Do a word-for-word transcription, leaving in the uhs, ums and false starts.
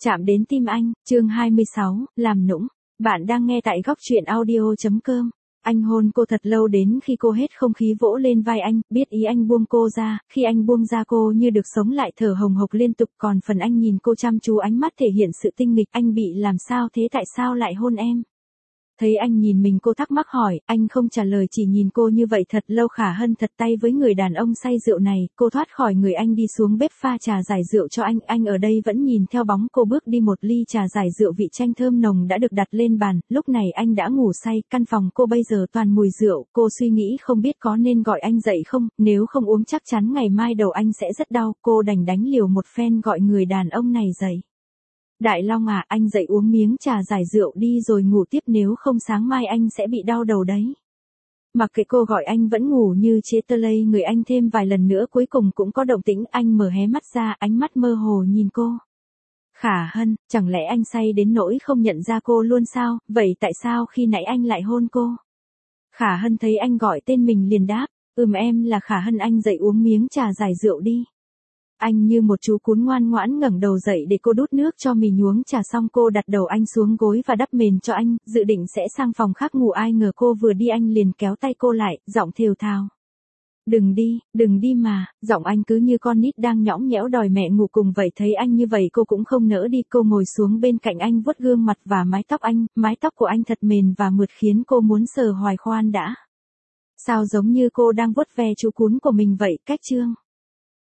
Chạm đến tim anh, chương hai mươi sáu, làm nũng. Bạn đang nghe tại góc truyện audio.com. Anh hôn cô thật lâu đến khi cô hết không khí vỗ lên vai anh, biết ý anh buông cô ra, khi anh buông ra cô như được sống lại thở hồng hộc liên tục, còn phần anh nhìn cô chăm chú ánh mắt thể hiện sự tinh nghịch, anh bị làm sao thế, tại sao lại hôn em? Thấy anh nhìn mình cô thắc mắc hỏi, anh không trả lời chỉ nhìn cô như vậy thật lâu. Khả Hân thật tay với người đàn ông say rượu này, cô thoát khỏi người anh đi xuống bếp pha trà giải rượu cho anh, anh ở đây vẫn nhìn theo bóng cô bước đi. Một ly trà giải rượu vị chanh thơm nồng đã được đặt lên bàn, lúc này anh đã ngủ say, căn phòng cô bây giờ toàn mùi rượu, cô suy nghĩ không biết có nên gọi anh dậy không, nếu không uống chắc chắn ngày mai đầu anh sẽ rất đau, cô đành đánh liều một phen gọi người đàn ông này dậy. Đại Long à, anh dậy uống miếng trà giải rượu đi rồi ngủ tiếp, nếu không sáng mai anh sẽ bị đau đầu đấy. Mặc kệ cô gọi anh vẫn ngủ như chế tơ lây người anh thêm vài lần nữa cuối cùng cũng có động tĩnh, anh mở hé mắt ra, ánh mắt mơ hồ nhìn cô. Khả Hân, chẳng lẽ anh say đến nỗi không nhận ra cô luôn sao, vậy tại sao khi nãy anh lại hôn cô? Khả Hân thấy anh gọi tên mình liền đáp, ừm em là Khả Hân, anh dậy uống miếng trà giải rượu đi. Anh như một chú cún ngoan ngoãn ngẩng đầu dậy để cô đút nước cho mình uống trà, xong cô đặt đầu anh xuống gối và đắp mền cho anh, dự định sẽ sang phòng khác ngủ, ai ngờ cô vừa đi anh liền kéo tay cô lại, giọng thều thào. Đừng đi, đừng đi mà, giọng anh cứ như con nít đang nhõng nhẽo đòi mẹ ngủ cùng vậy. Thấy anh như vậy cô cũng không nỡ đi, cô ngồi xuống bên cạnh anh vuốt gương mặt và mái tóc anh, mái tóc của anh thật mềm và mượt khiến cô muốn sờ hoài. Khoan đã. Sao giống như cô đang vuốt ve chú cún của mình vậy, cách chương.